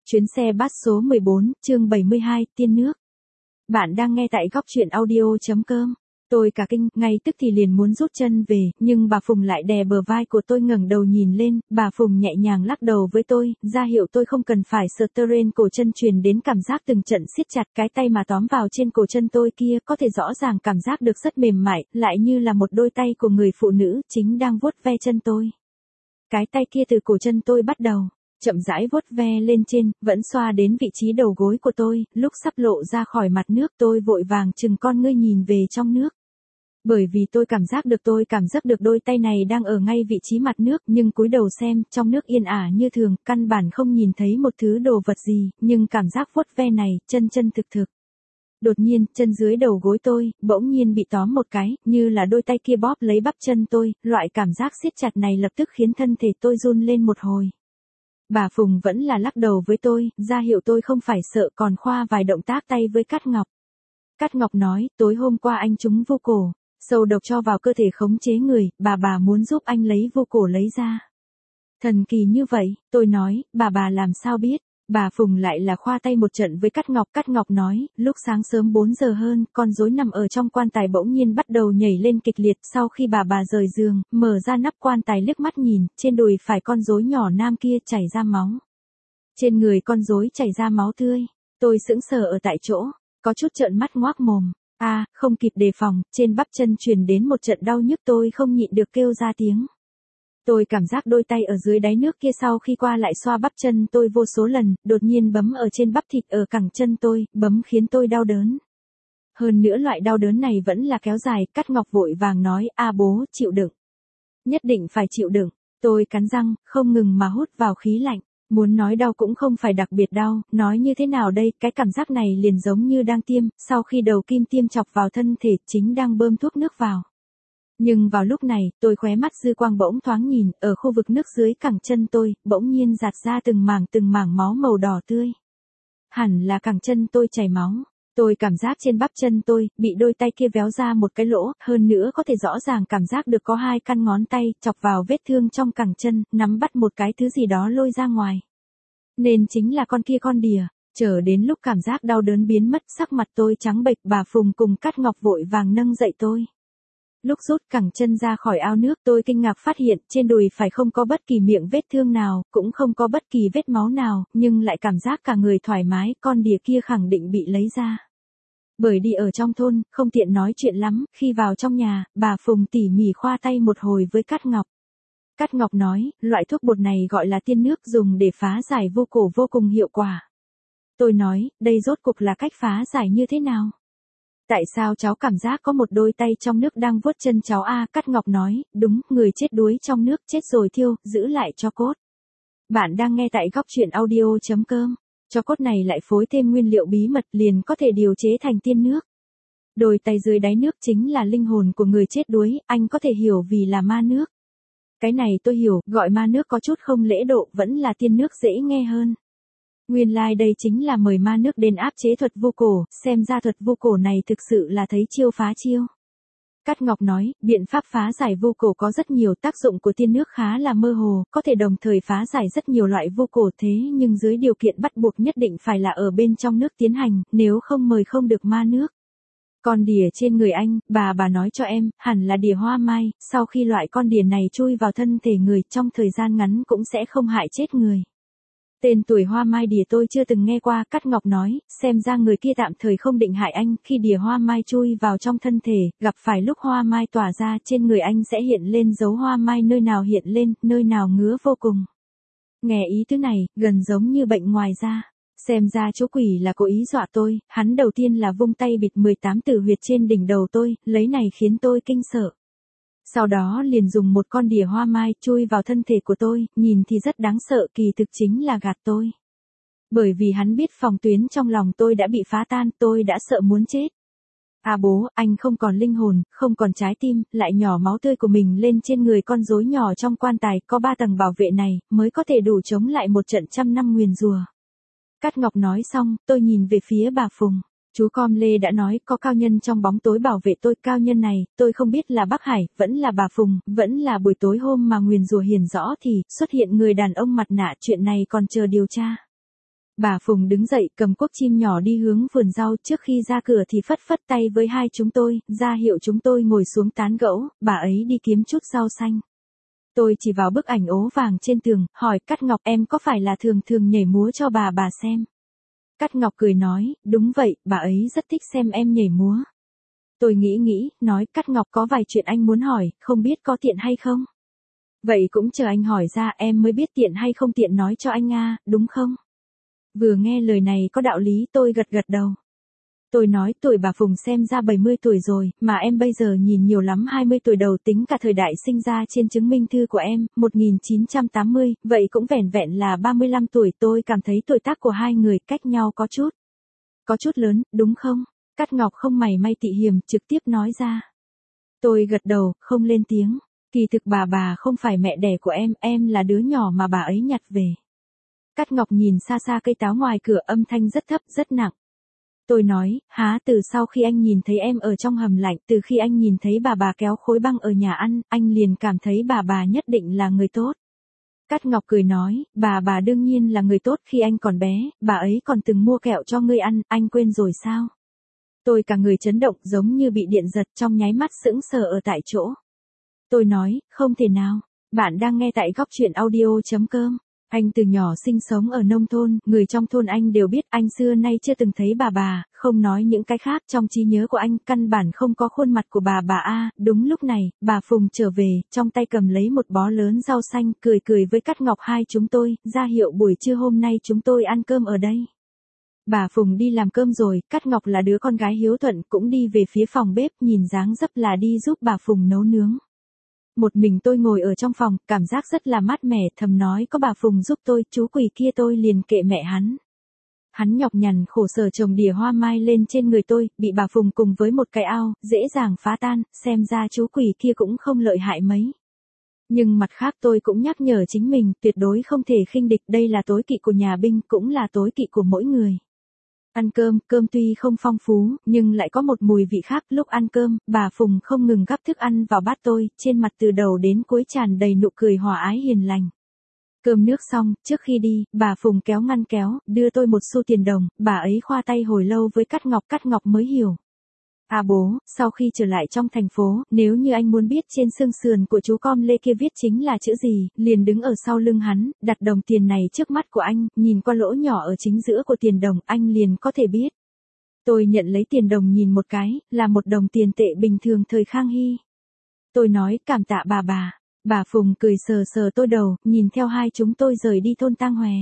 Chuyến xe bus số 14, chương 72, Tiên nước. Bạn đang nghe tại góc truyện audio.com. Tôi cả kinh, ngay tức thì liền muốn rút chân về, nhưng bà Phùng lại đè bờ vai của tôi ngẩng đầu nhìn lên, bà Phùng nhẹ nhàng lắc đầu với tôi, ra hiệu tôi không cần phải strain cổ chân, truyền đến cảm giác từng trận siết chặt, cái tay mà tóm vào trên cổ chân tôi kia có thể rõ ràng cảm giác được rất mềm mại, lại như là một đôi tay của người phụ nữ chính đang vuốt ve chân tôi. Cái tay kia từ cổ chân tôi bắt đầu chậm rãi vuốt ve lên trên, vẫn xoa đến vị trí đầu gối của tôi, lúc sắp lộ ra khỏi mặt nước tôi vội vàng chừng con ngươi nhìn về trong nước. Bởi vì tôi cảm giác được đôi tay này đang ở ngay vị trí mặt nước, nhưng cúi đầu xem, trong nước yên ả như thường, căn bản không nhìn thấy một thứ đồ vật gì, nhưng cảm giác vuốt ve này, chân thực thực. Đột nhiên, chân dưới đầu gối tôi, bỗng nhiên bị tóm một cái, như là đôi tay kia bóp lấy bắp chân tôi, loại cảm giác siết chặt này lập tức khiến thân thể tôi run lên một hồi. Bà Phùng vẫn là lắc đầu với tôi, ra hiệu tôi không phải sợ, còn khoa vài động tác tay với Cát Ngọc. Cát Ngọc nói, tối hôm qua anh trúng vu cổ, sâu độc cho vào cơ thể khống chế người, bà muốn giúp anh lấy vu cổ lấy ra. Thần kỳ như vậy, tôi nói, bà làm sao biết? Bà Phùng lại là khoa tay một trận với Cát Ngọc nói, lúc sáng sớm 4 giờ hơn, con rối nằm ở trong quan tài bỗng nhiên bắt đầu nhảy lên kịch liệt, sau khi bà rời giường, mở ra nắp quan tài liếc mắt nhìn, trên đùi phải con rối nhỏ nam kia chảy ra máu. Trên người con rối chảy ra máu tươi, tôi sững sờ ở tại chỗ, có chút trợn mắt ngoác mồm, không kịp đề phòng, trên bắp chân truyền đến một trận đau nhức, tôi không nhịn được kêu ra tiếng. Tôi cảm giác đôi tay ở dưới đáy nước kia sau khi qua lại xoa bắp chân tôi vô số lần, đột nhiên bấm ở trên bắp thịt ở cẳng chân tôi, bấm khiến tôi đau đớn. Hơn nữa loại đau đớn này vẫn là kéo dài, Cát Ngọc vội vàng nói, bố, chịu đựng. Nhất định phải chịu đựng. Tôi cắn răng, không ngừng mà hút vào khí lạnh. Muốn nói đau cũng không phải đặc biệt đau, nói như thế nào đây, cái cảm giác này liền giống như đang tiêm, sau khi đầu kim tiêm chọc vào thân thể, chính đang bơm thuốc nước vào. Nhưng vào lúc này, tôi khóe mắt dư quang bỗng thoáng nhìn, ở khu vực nước dưới cẳng chân tôi, bỗng nhiên giạt ra từng mảng máu màu đỏ tươi. Hẳn là cẳng chân tôi chảy máu. Tôi cảm giác trên bắp chân tôi, bị đôi tay kia véo ra một cái lỗ, hơn nữa có thể rõ ràng cảm giác được có 2 căn ngón tay, chọc vào vết thương trong cẳng chân, nắm bắt một cái thứ gì đó lôi ra ngoài. Nên chính là con đỉa. Chờ đến lúc cảm giác đau đớn biến mất, sắc mặt tôi trắng bệch, bà Phùng cùng Cát Ngọc vội vàng nâng dậy tôi. Lúc rút cẳng chân ra khỏi ao nước, tôi kinh ngạc phát hiện trên đùi phải không có bất kỳ miệng vết thương nào, cũng không có bất kỳ vết máu nào, nhưng lại cảm giác cả người thoải mái, con đỉa kia khẳng định bị lấy ra. Bởi đi ở trong thôn, không tiện nói chuyện lắm, khi vào trong nhà, bà Phùng tỉ mỉ khoa tay một hồi với Cát Ngọc. Cát Ngọc nói, loại thuốc bột này gọi là tiên nước, dùng để phá giải vu cổ vô cùng hiệu quả. Tôi nói, đây rốt cuộc là cách phá giải như thế nào? Tại sao cháu cảm giác có một đôi tay trong nước đang vuốt chân cháu Cát Ngọc nói, đúng, người chết đuối trong nước, chết rồi thiêu, giữ lại cho cốt. Bạn đang nghe tại góc truyện audio.com. Cho cốt này lại phối thêm nguyên liệu bí mật liền có thể điều chế thành tiên nước. Đôi tay dưới đáy nước chính là linh hồn của người chết đuối, anh có thể hiểu vì là ma nước. Cái này tôi hiểu, gọi ma nước có chút không lễ độ, vẫn là tiên nước dễ nghe hơn. Nguyên lai đây chính là mời ma nước đến áp chế thuật vu cổ, xem ra thuật vu cổ này thực sự là thấy chiêu phá chiêu. Cát Ngọc nói, biện pháp phá giải vu cổ có rất nhiều, tác dụng của tiên nước khá là mơ hồ, có thể đồng thời phá giải rất nhiều loại vu cổ, thế nhưng dưới điều kiện bắt buộc nhất định phải là ở bên trong nước tiến hành, nếu không mời không được ma nước. Con đỉa trên người anh, bà nói cho em, hẳn là đỉa hoa mai, sau khi loại con đỉa này chui vào thân thể người, trong thời gian ngắn cũng sẽ không hại chết người. Tên tuổi hoa mai đỉa tôi chưa từng nghe qua, Cát Ngọc nói, xem ra người kia tạm thời không định hại anh, khi đỉa hoa mai chui vào trong thân thể, gặp phải lúc hoa mai tỏa ra trên người anh sẽ hiện lên dấu hoa mai, nơi nào hiện lên, nơi nào ngứa vô cùng. Nghe ý thứ này, gần giống như bệnh ngoài da. Xem ra chú quỷ là cố ý dọa tôi, hắn đầu tiên là vung tay bịt 18 tử huyệt trên đỉnh đầu tôi, lấy này khiến tôi kinh sợ. Sau đó liền dùng một con đỉa hoa mai chui vào thân thể của tôi, nhìn thì rất đáng sợ, kỳ thực chính là gạt tôi. Bởi vì hắn biết phòng tuyến trong lòng tôi đã bị phá tan, tôi đã sợ muốn chết. Bố, anh không còn linh hồn, không còn trái tim, lại nhỏ máu tươi của mình lên trên người con rối nhỏ trong quan tài, có 3 tầng bảo vệ này, mới có thể đủ chống lại một trận 100 năm nguyền rủa. Cát Ngọc nói xong, tôi nhìn về phía bà Phùng. Chú Com Lê đã nói có cao nhân trong bóng tối bảo vệ tôi, cao nhân này, tôi không biết là Bắc Hải, vẫn là bà Phùng, vẫn là buổi tối hôm mà nguyền rủa hiển rõ thì xuất hiện người đàn ông mặt nạ, chuyện này còn chờ điều tra. Bà Phùng đứng dậy cầm cuốc chim nhỏ đi hướng vườn rau, trước khi ra cửa thì phất phất tay với hai chúng tôi, ra hiệu chúng tôi ngồi xuống tán gẫu, bà ấy đi kiếm chút rau xanh. Tôi chỉ vào bức ảnh ố vàng trên tường, hỏi Cát Ngọc em có phải là thường thường nhảy múa cho bà xem. Cát Ngọc cười nói, đúng vậy, bà ấy rất thích xem em nhảy múa. Tôi nghĩ, nói Cát Ngọc có vài chuyện anh muốn hỏi, không biết có tiện hay không? Vậy cũng chờ anh hỏi ra em mới biết tiện hay không tiện nói cho anh đúng không? Vừa nghe lời này có đạo lý tôi gật đầu. Tôi nói tuổi bà Phùng xem ra 70 tuổi rồi, mà em bây giờ nhìn nhiều lắm 20 tuổi đầu tính cả thời đại sinh ra trên chứng minh thư của em, 1980, vậy cũng vẻn vẹn là 35 tuổi. Tôi cảm thấy tuổi tác của hai người cách nhau có chút lớn, đúng không? Cát Ngọc không mảy may tị hiềm, trực tiếp nói ra. Tôi gật đầu, không lên tiếng. Kỳ thực bà không phải mẹ đẻ của em là đứa nhỏ mà bà ấy nhặt về. Cát Ngọc nhìn xa xa cây táo ngoài cửa, âm thanh rất thấp, rất nặng. Tôi nói, từ sau khi anh nhìn thấy em ở trong hầm lạnh, từ khi anh nhìn thấy bà kéo khối băng ở nhà ăn, anh liền cảm thấy bà nhất định là người tốt. Cát Ngọc cười nói, bà đương nhiên là người tốt, khi anh còn bé, bà ấy còn từng mua kẹo cho ngươi ăn, anh quên rồi sao? Tôi cả người chấn động giống như bị điện giật, trong nháy mắt sững sờ ở tại chỗ. Tôi nói, không thể nào, bạn đang nghe tại góc truyện audio.com. Anh từ nhỏ sinh sống ở nông thôn, người trong thôn anh đều biết anh xưa nay chưa từng thấy bà, không nói những cái khác, trong trí nhớ của anh căn bản không có khuôn mặt của bà. Đúng lúc này, bà Phùng trở về, trong tay cầm lấy một bó lớn rau xanh, cười với Cát Ngọc hai chúng tôi, ra hiệu buổi trưa hôm nay chúng tôi ăn cơm ở đây. Bà Phùng đi làm cơm rồi, Cát Ngọc là đứa con gái hiếu thuận cũng đi về phía phòng bếp, nhìn dáng dấp là đi giúp bà Phùng nấu nướng. Một mình tôi ngồi ở trong phòng, cảm giác rất là mát mẻ, thầm nói có bà Phùng giúp tôi, chú quỷ kia tôi liền kệ mẹ hắn. Hắn nhọc nhằn khổ sở trồng đìa hoa mai lên trên người tôi, bị bà Phùng cùng với một cái ao, dễ dàng phá tan, xem ra chú quỷ kia cũng không lợi hại mấy. Nhưng mặt khác tôi cũng nhắc nhở chính mình, tuyệt đối không thể khinh địch, đây là tối kỵ của nhà binh, cũng là tối kỵ của mỗi người. Ăn cơm tuy không phong phú, nhưng lại có một mùi vị khác. Lúc ăn cơm, bà Phùng không ngừng gắp thức ăn vào bát tôi, trên mặt từ đầu đến cuối tràn đầy nụ cười hòa ái hiền lành. Cơm nước xong, trước khi đi, bà Phùng kéo ngăn kéo, đưa tôi một xu tiền đồng, bà ấy khoa tay hồi lâu với Cát Ngọc mới hiểu. Bố, sau khi trở lại trong thành phố, nếu như anh muốn biết trên xương sườn của chú con Lê kia viết chính là chữ gì, liền đứng ở sau lưng hắn, đặt đồng tiền này trước mắt của anh, nhìn qua lỗ nhỏ ở chính giữa của tiền đồng, anh liền có thể biết. Tôi nhận lấy tiền đồng nhìn một cái, là một đồng tiền tệ bình thường thời Khang Hy. Tôi nói cảm tạ bà. Bà Phùng cười sờ tôi đầu, nhìn theo hai chúng tôi rời đi thôn Tang Hòe.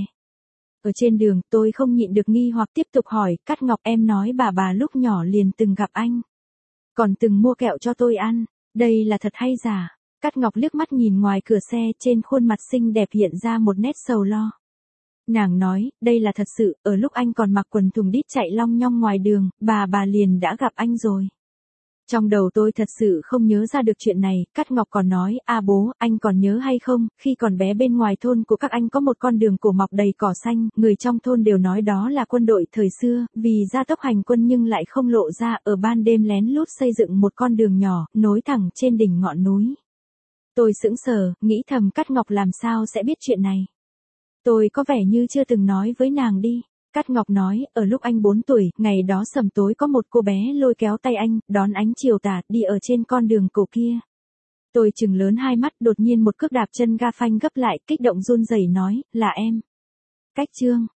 Ở trên đường, tôi không nhịn được nghi hoặc tiếp tục hỏi, Cát Ngọc em nói bà lúc nhỏ liền từng gặp anh. Còn từng mua kẹo cho tôi ăn, đây là thật hay giả? Cát Ngọc liếc mắt nhìn ngoài cửa xe, trên khuôn mặt xinh đẹp hiện ra một nét sầu lo. Nàng nói, đây là thật sự, ở lúc anh còn mặc quần thùng đít chạy long nhong ngoài đường, bà liền đã gặp anh rồi. Trong đầu tôi thật sự không nhớ ra được chuyện này, Cát Ngọc còn nói, bố, anh còn nhớ hay không, khi còn bé bên ngoài thôn của các anh có một con đường cổ mọc đầy cỏ xanh, người trong thôn đều nói đó là quân đội thời xưa, vì ra tốc hành quân nhưng lại không lộ ra, ở ban đêm lén lút xây dựng một con đường nhỏ, nối thẳng trên đỉnh ngọn núi. Tôi sững sờ, nghĩ thầm Cát Ngọc làm sao sẽ biết chuyện này. Tôi có vẻ như chưa từng nói với nàng đi. Cát Ngọc nói, ở lúc anh 4 tuổi, ngày đó sầm tối có một cô bé lôi kéo tay anh, đón ánh chiều tà, đi ở trên con đường cổ kia. Tôi trừng lớn hai mắt, đột nhiên một cước đạp chân ga phanh gấp lại, kích động run rẩy nói, là em. Cách chương